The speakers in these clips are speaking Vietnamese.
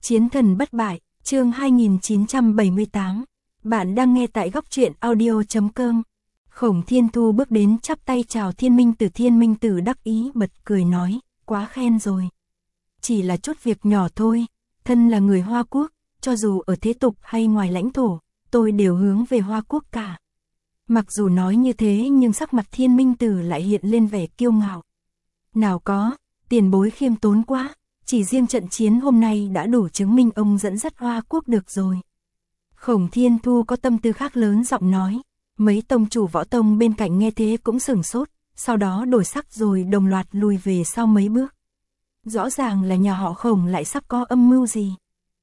Chiến thần bất bại, chương 2978. Bạn đang nghe tại góc truyện audio.com. Khổng Thiên Thu bước đến chắp tay chào Thiên Minh Tử. Thiên Minh Tử đắc ý bật cười nói, quá khen rồi. Chỉ là chút việc nhỏ thôi, thân là người Hoa Quốc, cho dù ở thế tục hay ngoài lãnh thổ, tôi đều hướng về Hoa Quốc cả. Mặc dù nói như thế nhưng sắc mặt Thiên Minh Tử lại hiện lên vẻ kiêu ngạo. Nào có, tiền bối khiêm tốn quá, chỉ riêng trận chiến hôm nay đã đủ chứng minh ông dẫn dắt Hoa Quốc được rồi. Khổng Thiên Thu có tâm tư khác lớn giọng nói, mấy tông chủ võ tông bên cạnh nghe thế cũng sửng sốt, sau đó đổi sắc rồi đồng loạt lùi về sau mấy bước. Rõ ràng là nhà họ Khổng lại sắp có âm mưu gì.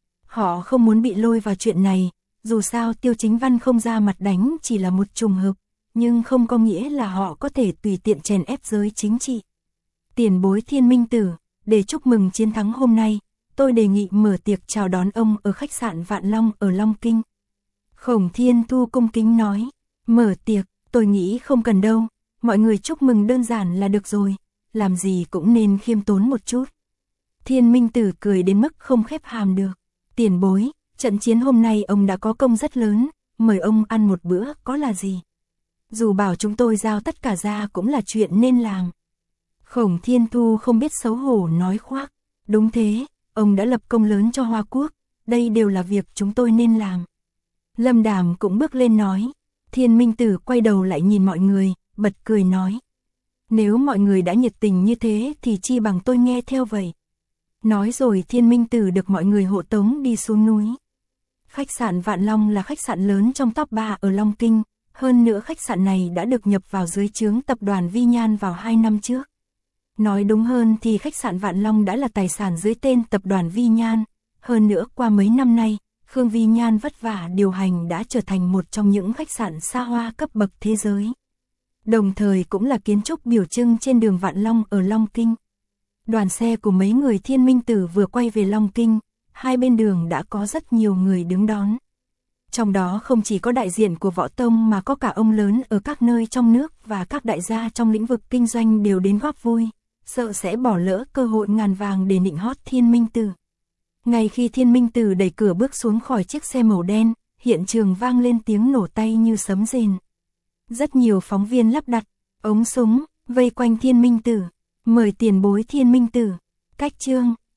Họ không muốn bị lôi vào chuyện này, dù sao Tiêu Chính Văn không ra mặt đánh chỉ là một trùng hợp, nhưng không có nghĩa là họ có thể tùy tiện chèn ép giới chính trị. Tiền bối Thiên Minh Tử, để chúc mừng chiến thắng hôm nay, tôi đề nghị mở tiệc chào đón ông ở khách sạn Vạn Long ở Long Kinh. Khổng Thiên Thu cung kính nói, mở tiệc, tôi nghĩ không cần đâu, mọi người chúc mừng đơn giản là được rồi, làm gì cũng nên khiêm tốn một chút. Thiên Minh Tử cười đến mức không khép hàm được, tiền bối, trận chiến hôm nay ông đã có công rất lớn, mời ông ăn một bữa có là gì. Dù bảo chúng tôi giao tất cả ra cũng là chuyện nên làm. Khổng Thiên Thu không biết xấu hổ nói khoác, đúng thế, ông đã lập công lớn cho Hoa Quốc, đây đều là việc chúng tôi nên làm. Lâm Đàm cũng bước lên nói, Thiên Minh Tử quay đầu lại nhìn mọi người, bật cười nói. Nếu mọi người đã nhiệt tình như thế thì chi bằng tôi nghe theo vậy. Nói rồi Thiên Minh Tử được mọi người hộ tống đi xuống núi. Khách sạn Vạn Long là khách sạn lớn trong top 3 ở Long Kinh, hơn nữa khách sạn này đã được nhập vào dưới trướng tập đoàn Vi Nhan vào 2 năm trước. Nói đúng hơn thì khách sạn Vạn Long đã là tài sản dưới tên tập đoàn Vi Nhan, hơn nữa qua mấy năm nay, Khương Vi Nhan vất vả điều hành đã trở thành một trong những khách sạn xa hoa cấp bậc thế giới. Đồng thời cũng là kiến trúc biểu trưng trên đường Vạn Long ở Long Kinh. Đoàn xe của mấy người Thiên Minh Tử vừa quay về Long Kinh, hai bên đường đã có rất nhiều người đứng đón. Trong đó không chỉ có đại diện của võ tông mà có cả ông lớn ở các nơi trong nước và các đại gia trong lĩnh vực kinh doanh đều đến góp vui, sợ sẽ bỏ lỡ cơ hội ngàn vàng để nịnh hót Thiên Minh Tử. Ngay khi Thiên Minh Tử đẩy cửa bước xuống khỏi chiếc xe màu đen, hiện trường vang lên tiếng nổ tay như sấm rền. Rất nhiều phóng viên lắp đặt ống súng vây quanh Thiên Minh Tử, mời tiền bối Thiên Minh Tử. Cách chương